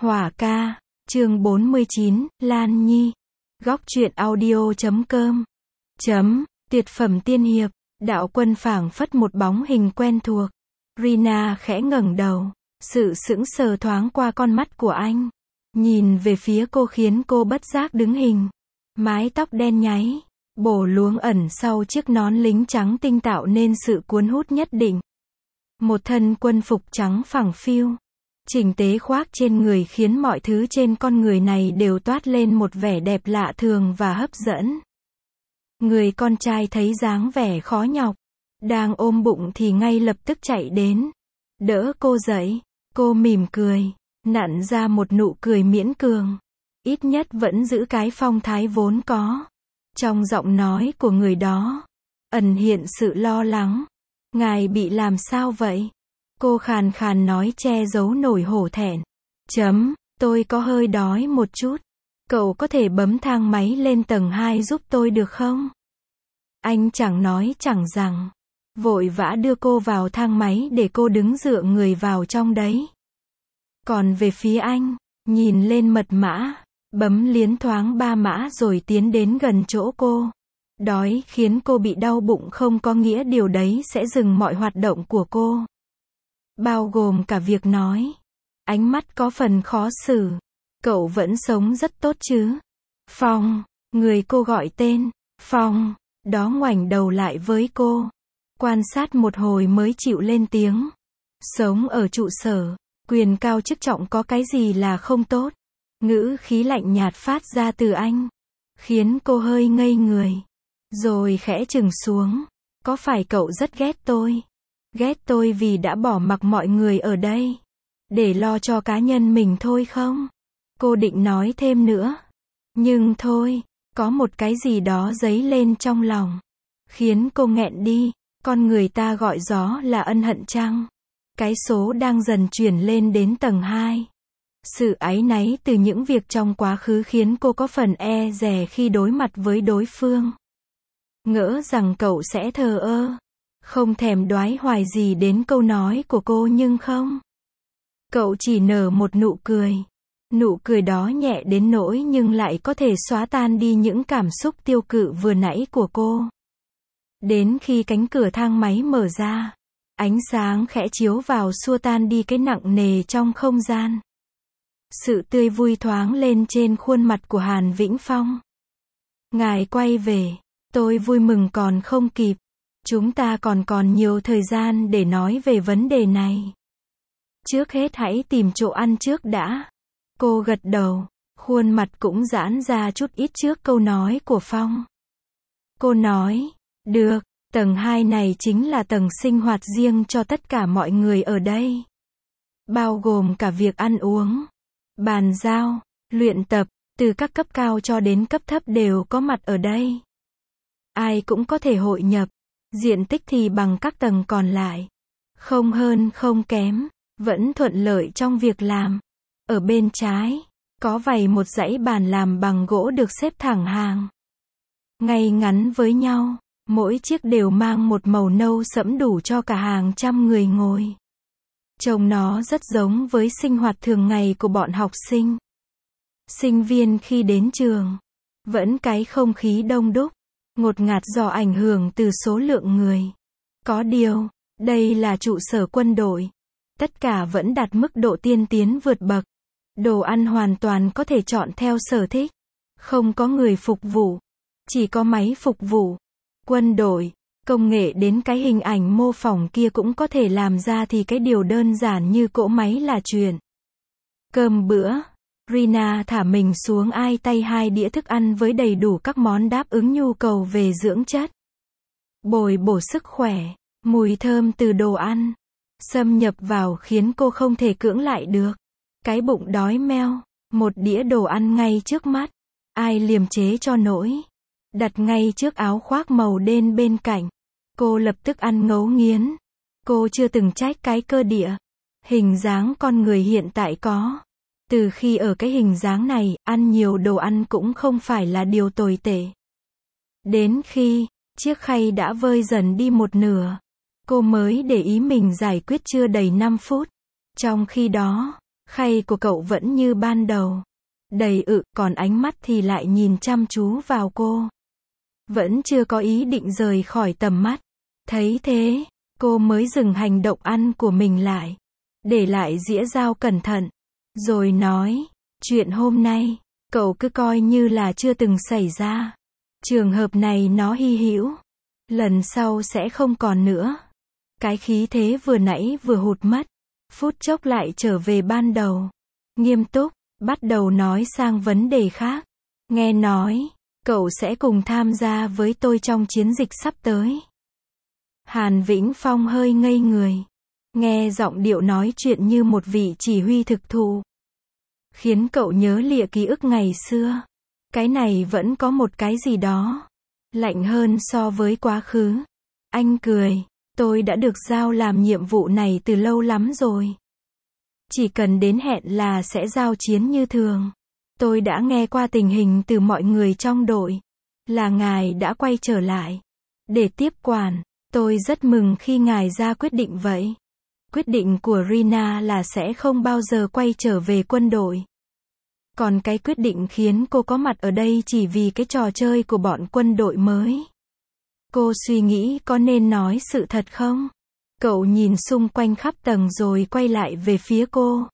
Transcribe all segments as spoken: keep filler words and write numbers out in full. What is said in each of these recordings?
Hỏa ca, chương bốn mươi chín, Lan Nhi. Góc truyện audio chấm com. Chấm, tuyệt phẩm tiên hiệp, đạo quân phảng phất một bóng hình quen thuộc. Rina khẽ ngẩng đầu, sự sững sờ thoáng qua con mắt của anh. Nhìn về phía cô khiến cô bất giác đứng hình. Mái tóc đen nháy, bổ luống ẩn sau chiếc nón lính trắng tinh tạo nên sự cuốn hút nhất định. Một thân quân phục trắng phẳng phiu, chỉnh tế khoác trên người khiến mọi thứ trên con người này đều toát lên một vẻ đẹp lạ thường và hấp dẫn. Người con trai thấy dáng vẻ khó nhọc, đang ôm bụng thì ngay lập tức chạy đến, đỡ cô dậy. Cô mỉm cười, nặn ra một nụ cười miễn cường, ít nhất vẫn giữ cái phong thái vốn có. Trong giọng nói của người đó ẩn hiện sự lo lắng. Ngài bị làm sao vậy? Cô khàn khàn nói che giấu nổi hổ thẹn. Chấm, tôi có hơi đói một chút. Cậu có thể bấm thang máy lên tầng hai giúp tôi được không? Anh chẳng nói chẳng rằng, vội vã đưa cô vào thang máy để cô đứng dựa người vào trong đấy. Còn về phía anh, nhìn lên mật mã, bấm liến thoáng ba mã rồi tiến đến gần chỗ cô. Đói khiến cô bị đau bụng không có nghĩa điều đấy sẽ dừng mọi hoạt động của cô. Bao gồm cả việc nói. Ánh mắt có phần khó xử. Cậu vẫn sống rất tốt chứ? Phong, người cô gọi tên, Phong, đó ngoảnh đầu lại với cô. Quan sát một hồi mới chịu lên tiếng. Sống ở trụ sở, quyền cao chức trọng có cái gì là không tốt? Ngữ khí lạnh nhạt phát ra từ anh, khiến cô hơi ngây người. Rồi khẽ chừng xuống. Có phải cậu rất ghét tôi? Ghét tôi vì đã bỏ mặc mọi người ở đây để lo cho cá nhân mình thôi không? Cô định nói thêm nữa. Nhưng thôi, có một cái gì đó dấy lên trong lòng, khiến cô nghẹn đi. Con người ta gọi gió là ân hận chăng? Cái số đang dần chuyển lên đến tầng hai. Sự áy náy từ những việc trong quá khứ khiến cô có phần e dè khi đối mặt với đối phương. Ngỡ rằng cậu sẽ thờ ơ, không thèm đoái hoài gì đến câu nói của cô nhưng không. Cậu chỉ nở một nụ cười. Nụ cười đó nhẹ đến nỗi nhưng lại có thể xóa tan đi những cảm xúc tiêu cự vừa nãy của cô. Đến khi cánh cửa thang máy mở ra, ánh sáng khẽ chiếu vào xua tan đi cái nặng nề trong không gian. Sự tươi vui thoáng lên trên khuôn mặt của Hàn Vĩnh Phong. Ngài quay về. Tôi vui mừng còn không kịp. Chúng ta còn còn nhiều thời gian để nói về vấn đề này. Trước hết hãy tìm chỗ ăn trước đã. Cô gật đầu, khuôn mặt cũng giãn ra chút ít trước câu nói của Phong. Cô nói, được, tầng hai này chính là tầng sinh hoạt riêng cho tất cả mọi người ở đây. Bao gồm cả việc ăn uống, bàn giao, luyện tập, từ các cấp cao cho đến cấp thấp đều có mặt ở đây. Ai cũng có thể hội nhập, diện tích thì bằng các tầng còn lại. Không hơn không kém, vẫn thuận lợi trong việc làm. Ở bên trái, có vài một dãy bàn làm bằng gỗ được xếp thẳng hàng, ngay ngắn với nhau, mỗi chiếc đều mang một màu nâu sẫm đủ cho cả hàng trăm người ngồi. Trông nó rất giống với sinh hoạt thường ngày của bọn học sinh, sinh viên khi đến trường. Vẫn cái không khí đông đúc, ngột ngạt do ảnh hưởng từ số lượng người. Có điều, đây là trụ sở quân đội. Tất cả vẫn đạt mức độ tiên tiến vượt bậc. Đồ ăn hoàn toàn có thể chọn theo sở thích. Không có người phục vụ, chỉ có máy phục vụ. Quân đội, công nghệ đến cái hình ảnh mô phỏng kia cũng có thể làm ra thì cái điều đơn giản như cỗ máy là chuyện. Cơm bữa. Rina thả mình xuống ai tay hai đĩa thức ăn với đầy đủ các món đáp ứng nhu cầu về dưỡng chất, bồi bổ sức khỏe. Mùi thơm từ đồ ăn xâm nhập vào khiến cô không thể cưỡng lại được. Cái bụng đói meo, một đĩa đồ ăn ngay trước mắt, ai liềm chế cho nổi. Đặt ngay trước áo khoác màu đen bên cạnh, cô lập tức ăn ngấu nghiến. Cô chưa từng trách cái cơ địa, hình dáng con người hiện tại có. Từ khi ở cái hình dáng này, ăn nhiều đồ ăn cũng không phải là điều tồi tệ. Đến khi, chiếc khay đã vơi dần đi một nửa, cô mới để ý mình giải quyết chưa đầy năm phút. Trong khi đó, Khay của cậu vẫn như ban đầu. Đầy ự, còn ánh mắt thì lại nhìn chăm chú vào cô. Vẫn chưa có ý định rời khỏi tầm mắt. Thấy thế, cô mới dừng hành động ăn của mình lại. Để lại dĩa dao cẩn thận. Rồi nói, chuyện hôm nay, cậu cứ coi như là chưa từng xảy ra. Trường hợp này nó hy hữu. Lần sau sẽ không còn nữa. Cái khí thế vừa nãy vừa hụt mất. Phút chốc lại trở về ban đầu. Nghiêm túc, bắt đầu nói sang vấn đề khác. Nghe nói, cậu sẽ cùng tham gia với tôi trong chiến dịch sắp tới. Hàn Vĩnh Phong hơi ngây người. Nghe giọng điệu nói chuyện như một vị chỉ huy thực thụ. Khiến cậu nhớ lịa ký ức ngày xưa. Cái này vẫn có một cái gì đó. Lạnh hơn so với quá khứ. Anh cười. Tôi đã được giao làm nhiệm vụ này từ lâu lắm rồi. Chỉ cần đến hẹn là sẽ giao chiến như thường. Tôi đã nghe qua tình hình từ mọi người trong đội. Là ngài đã quay trở lại. Để tiếp quản. Tôi rất mừng khi ngài ra quyết định vậy. Quyết định của Rina là sẽ không bao giờ quay trở về quân đội. Còn cái quyết định khiến cô có mặt ở đây chỉ vì cái trò chơi của bọn quân đội mới. Cô suy nghĩ có nên nói sự thật không? Cậu nhìn xung quanh khắp tầng rồi quay lại về phía cô.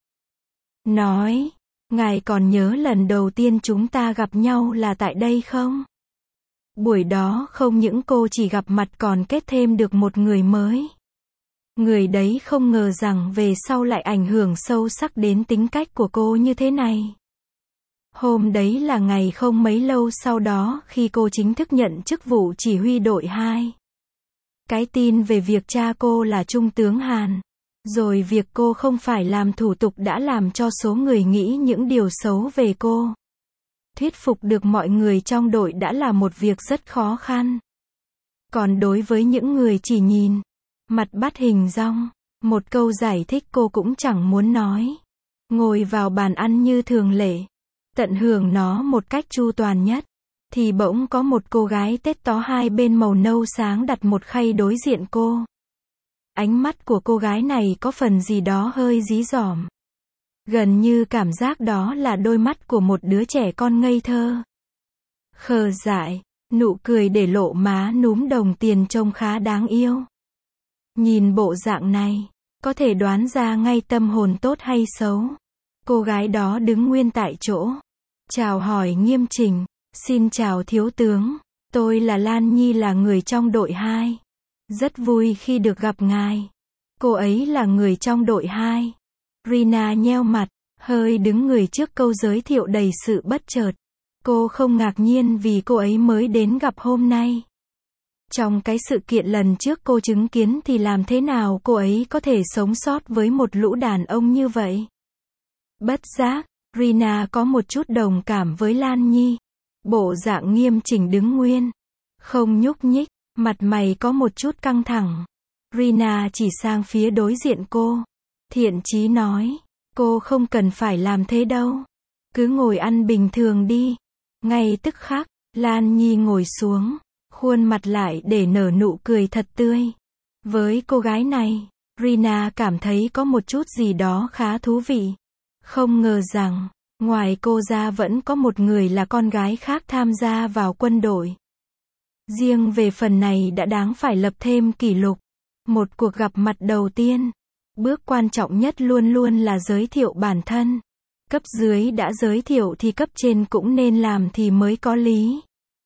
Nói, ngài còn nhớ lần đầu tiên chúng ta gặp nhau là tại đây không? Buổi đó không những cô chỉ gặp mặt còn kết thêm được một người mới. Người đấy không ngờ rằng về sau lại ảnh hưởng sâu sắc đến tính cách của cô như thế này. Hôm đấy là ngày không mấy lâu sau đó khi cô chính thức nhận chức vụ chỉ huy đội hai. Cái tin về việc cha cô là Trung tướng Hàn. Rồi việc cô không phải làm thủ tục đã làm cho số người nghĩ những điều xấu về cô. Thuyết phục được mọi người trong đội đã là một việc rất khó khăn. Còn đối với những người chỉ nhìn, mặt bắt hình dong, một câu giải thích cô cũng chẳng muốn nói. Ngồi vào bàn ăn như thường lệ, tận hưởng nó một cách chu toàn nhất, thì bỗng có một cô gái tết tó hai bên màu nâu sáng đặt một khay đối diện cô. Ánh mắt của cô gái này có phần gì đó hơi dí dỏm. Gần như cảm giác đó là đôi mắt của một đứa trẻ con ngây thơ. Khờ dại, nụ cười để lộ má núm đồng tiền trông khá đáng yêu. Nhìn bộ dạng này, có thể đoán ra ngay tâm hồn tốt hay xấu. Cô gái đó đứng nguyên tại chỗ. Chào hỏi nghiêm chỉnh. Xin chào thiếu tướng. Tôi là Lan Nhi, là người trong đội hai. Rất vui khi được gặp ngài. Cô ấy là người trong đội hai. Rina nheo mặt, hơi đứng người trước câu giới thiệu đầy sự bất chợt. Cô không ngạc nhiên vì cô ấy mới đến gặp hôm nay. Trong cái sự kiện lần trước cô chứng kiến thì làm thế nào cô ấy có thể sống sót với một lũ đàn ông như vậy? Bất giác, Rina có một chút đồng cảm với Lan Nhi. Bộ dạng nghiêm chỉnh đứng nguyên, không nhúc nhích, mặt mày có một chút căng thẳng. Rina chỉ sang phía đối diện cô. Thiện chí nói, cô không cần phải làm thế đâu. Cứ ngồi ăn bình thường đi. Ngay tức khắc, Lan Nhi ngồi xuống, khuôn mặt lại để nở nụ cười thật tươi. Với cô gái này, Rina cảm thấy có một chút gì đó khá thú vị. Không ngờ rằng, ngoài cô ra vẫn có một người là con gái khác tham gia vào quân đội. Riêng về phần này đã đáng phải lập thêm kỷ lục. Một cuộc gặp mặt đầu tiên. Bước quan trọng nhất luôn luôn là giới thiệu bản thân. Cấp dưới đã giới thiệu thì cấp trên cũng nên làm thì mới có lý.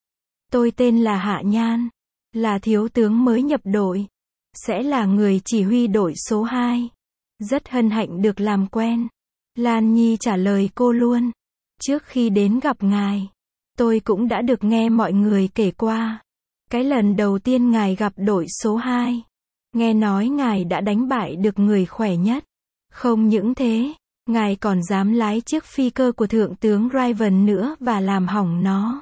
Tôi tên là Hạ Nhan. Là thiếu tướng mới nhập đội. Sẽ là người chỉ huy đội số hai. Rất hân hạnh được làm quen. Lan Nhi trả lời cô luôn. Trước khi đến gặp ngài, tôi cũng đã được nghe mọi người kể qua. Cái lần đầu tiên ngài gặp đội số hai. Nghe nói ngài đã đánh bại được người khỏe nhất. Không những thế, ngài còn dám lái chiếc phi cơ của thượng tướng Raven nữa và làm hỏng nó.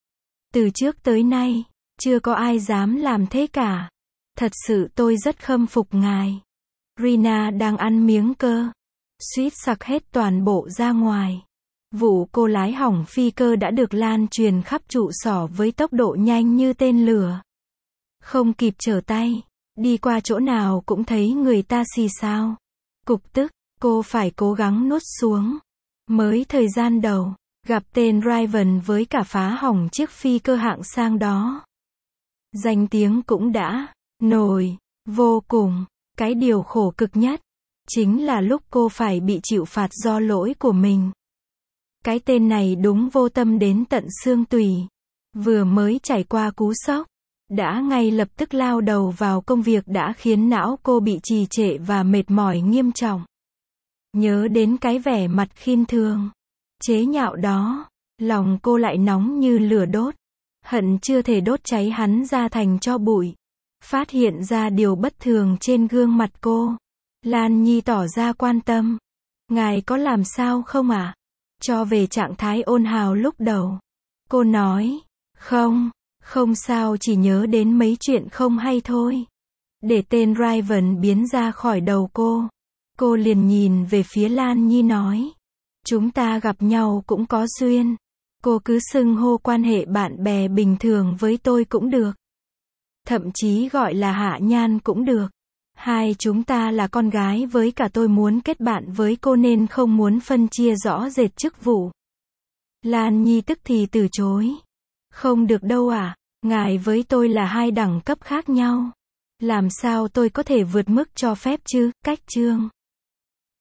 Từ trước tới nay, chưa có ai dám làm thế cả. Thật sự tôi rất khâm phục ngài. Rina đang ăn miếng cơ. Suýt sặc hết toàn bộ ra ngoài. Vụ cô lái hỏng phi cơ đã được lan truyền khắp trụ sở với tốc độ nhanh như tên lửa. Không kịp trở tay. Đi qua chỗ nào cũng thấy người ta xì xào. Cục tức, Cô phải cố gắng nuốt xuống. Mới thời gian đầu, gặp tên Raven với cả phá hỏng chiếc phi cơ hạng sang đó. Danh tiếng cũng đã nổi vô cùng. Cái điều khổ cực nhất chính là lúc cô phải bị chịu phạt do lỗi của mình. Cái tên này đúng vô tâm đến tận xương tủy. Vừa mới trải qua cú sốc, đã ngay lập tức lao đầu vào công việc đã khiến não cô bị trì trệ và mệt mỏi nghiêm trọng. Nhớ đến cái vẻ mặt khinh thường, chế nhạo đó, lòng cô lại nóng như lửa đốt. Hận chưa thể đốt cháy hắn ra thành tro bụi. Phát hiện ra điều bất thường trên gương mặt cô, Lan Nhi tỏ ra quan tâm. Ngài có làm sao không ạ? À? Cho về trạng thái ôn hào lúc đầu. Cô nói, không, không sao, chỉ nhớ đến mấy chuyện không hay thôi. Để tên Raven biến ra khỏi đầu cô, cô liền nhìn về phía Lan Nhi nói, chúng ta gặp nhau cũng có duyên. Cô cứ xưng hô quan hệ bạn bè bình thường với tôi cũng được. Thậm chí gọi là Hạ Nhan cũng được. Hai chúng ta là con gái với cả tôi muốn kết bạn với cô nên không muốn phân chia rõ rệt chức vụ. Lan Nhi tức thì từ chối. Không được đâu à, ngài với tôi là hai đẳng cấp khác nhau. Làm sao tôi có thể vượt mức cho phép chứ, cách chương.